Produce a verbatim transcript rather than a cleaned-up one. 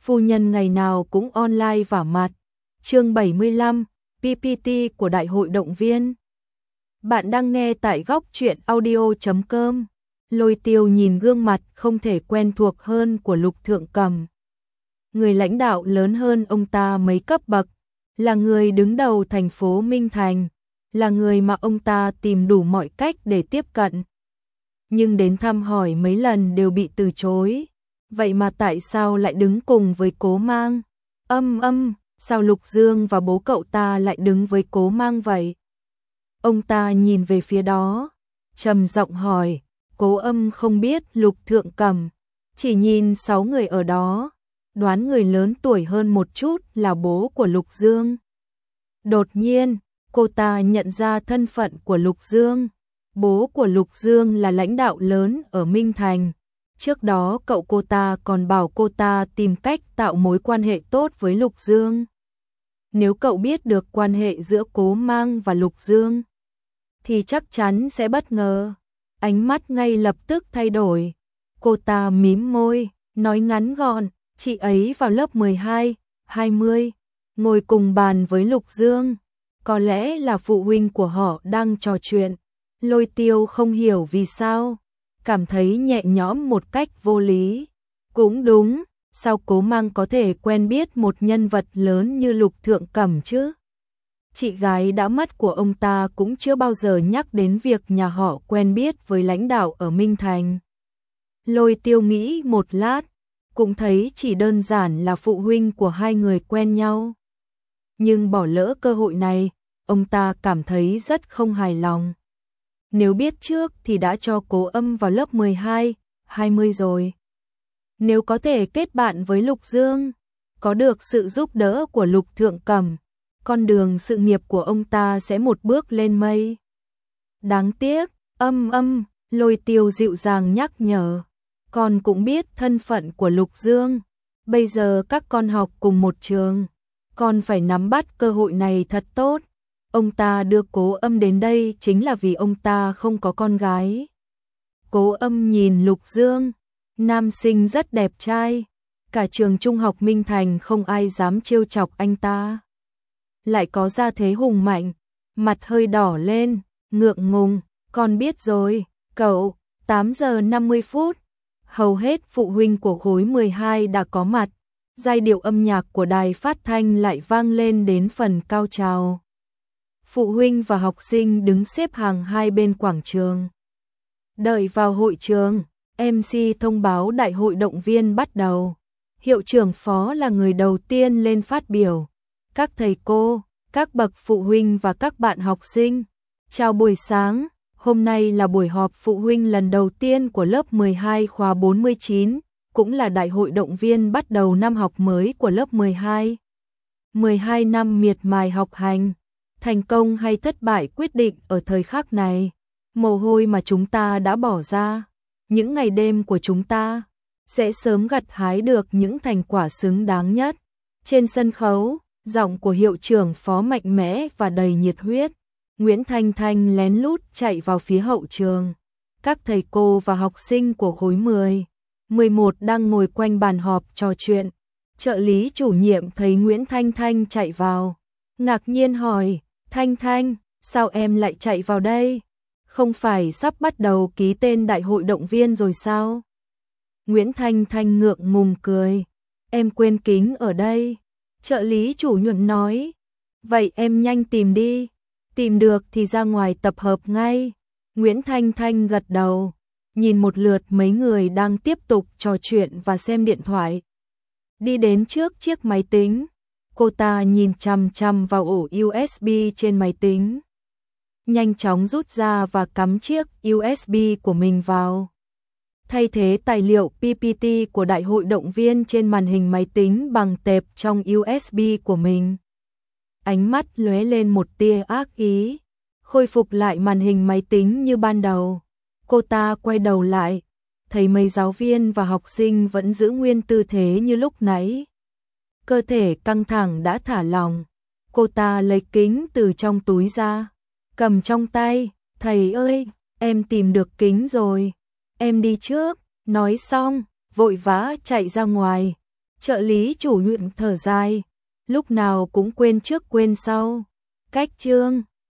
phu nhân ngày nào cũng online vả mặt. Chương bảy mươi lăm, pê pê tê của Đại hội động viên. Bạn đang nghe tại góc truyện audio chấm com. Lôi Tiêu nhìn gương mặt không thể quen thuộc hơn của Lục Thượng Cầm. Người lãnh đạo lớn hơn ông ta mấy cấp bậc, là người đứng đầu thành phố Minh Thành, là người mà ông ta tìm đủ mọi cách để tiếp cận. Nhưng đến thăm hỏi mấy lần đều bị từ chối. Vậy mà tại sao lại đứng cùng với Cố Mang? Âm âm, sao Lục Dương và bố cậu ta lại đứng với Cố Mang vậy? Ông ta nhìn về phía đó, trầm giọng hỏi. Cố Âm không biết Lục Thượng Cầm, chỉ nhìn sáu người ở đó, đoán người lớn tuổi hơn một chút là bố của Lục Dương. Đột nhiên, cô ta nhận ra thân phận của Lục Dương. Bố của Lục Dương là lãnh đạo lớn ở Minh Thành. Trước đó cậu cô ta còn bảo cô ta tìm cách tạo mối quan hệ tốt với Lục Dương. Nếu cậu biết được quan hệ giữa Cố Mang và Lục Dương, thì chắc chắn sẽ bất ngờ. Ánh mắt ngay lập tức thay đổi. Cô ta mím môi, nói ngắn gọn, chị ấy vào lớp mười hai, hai mươi, ngồi cùng bàn với Lục Dương. Có lẽ là phụ huynh của họ đang trò chuyện. Lôi Tiêu không hiểu vì sao, cảm thấy nhẹ nhõm một cách vô lý. Cũng đúng, sao Cố Mang có thể quen biết một nhân vật lớn như Lục Thượng Cầm chứ? Chị gái đã mất của ông ta cũng chưa bao giờ nhắc đến việc nhà họ quen biết với lãnh đạo ở Minh Thành. Lôi Tiêu nghĩ một lát, cũng thấy chỉ đơn giản là phụ huynh của hai người quen nhau. Nhưng bỏ lỡ cơ hội này, ông ta cảm thấy rất không hài lòng. Nếu biết trước thì đã cho Cố Âm vào lớp mười hai, hai mươi rồi. Nếu có thể kết bạn với Lục Dương, có được sự giúp đỡ của Lục Thượng Cầm, con đường sự nghiệp của ông ta sẽ một bước lên mây. Đáng tiếc, âm âm, Lôi Tiêu dịu dàng nhắc nhở. Con cũng biết thân phận của Lục Dương. Bây giờ các con học cùng một trường, con phải nắm bắt cơ hội này thật tốt. Ông ta đưa Cố Âm đến đây chính là vì ông ta không có con gái. Cố Âm nhìn Lục Dương, nam sinh rất đẹp trai. Cả trường trung học Minh Thành không ai dám trêu chọc anh ta. Lại có gia thế hùng mạnh, mặt hơi đỏ lên, ngượng ngùng. Con biết rồi, cậu. Tám giờ năm mươi phút, hầu hết phụ huynh của khối mười hai đã có mặt. Giai điệu âm nhạc của đài phát thanh lại vang lên đến phần cao trào. Phụ huynh và học sinh đứng xếp hàng hai bên quảng trường. Đợi vào hội trường, em xê thông báo đại hội động viên bắt đầu. Hiệu trưởng phó là người đầu tiên lên phát biểu. Các thầy cô, các bậc phụ huynh và các bạn học sinh, chào buổi sáng. Hôm nay là buổi họp phụ huynh lần đầu tiên của lớp mười hai khóa bốn mươi chín, cũng là đại hội động viên bắt đầu năm học mới của lớp mười hai. mười hai năm miệt mài học hành, thành công hay thất bại quyết định ở thời khắc này. Mồ hôi mà chúng ta đã bỏ ra, những ngày đêm của chúng ta, sẽ sớm gặt hái được những thành quả xứng đáng nhất. Trên sân khấu, giọng của hiệu trưởng phó mạnh mẽ và đầy nhiệt huyết. Nguyễn Thanh Thanh lén lút chạy vào phía hậu trường. Các thầy cô và học sinh của khối mười, mười một đang ngồi quanh bàn họp trò chuyện. Trợ lý chủ nhiệm thấy Nguyễn Thanh Thanh chạy vào, ngạc nhiên hỏi, Thanh Thanh, sao em lại chạy vào đây? Không phải sắp bắt đầu ký tên đại hội động viên rồi sao? Nguyễn Thanh Thanh ngượng ngùng cười, em quên kính ở đây. Trợ lý chủ nhiệm nói, vậy em nhanh tìm đi. Tìm được thì ra ngoài tập hợp ngay. Nguyễn Thanh Thanh gật đầu, nhìn một lượt mấy người đang tiếp tục trò chuyện và xem điện thoại. Đi đến trước chiếc máy tính, cô ta nhìn chằm chằm vào ổ u ét bê trên máy tính. Nhanh chóng rút ra và cắm chiếc u ét bê của mình vào. Thay thế tài liệu pê pê tê của đại hội động viên trên màn hình máy tính bằng tệp trong u ét bê của mình. Ánh mắt lóe lên một tia ác ý, khôi phục lại màn hình máy tính như ban đầu. Cô ta quay đầu lại, thấy mấy giáo viên và học sinh vẫn giữ nguyên tư thế như lúc nãy. Cơ thể căng thẳng đã thả lỏng. Cô ta lấy kính từ trong túi ra, cầm trong tay. Thầy ơi, em tìm được kính rồi. Em đi trước. Nói xong, vội vã chạy ra ngoài. Trợ lý chủ nhiệm thở dài, lúc nào cũng quên trước quên sau. Cách chương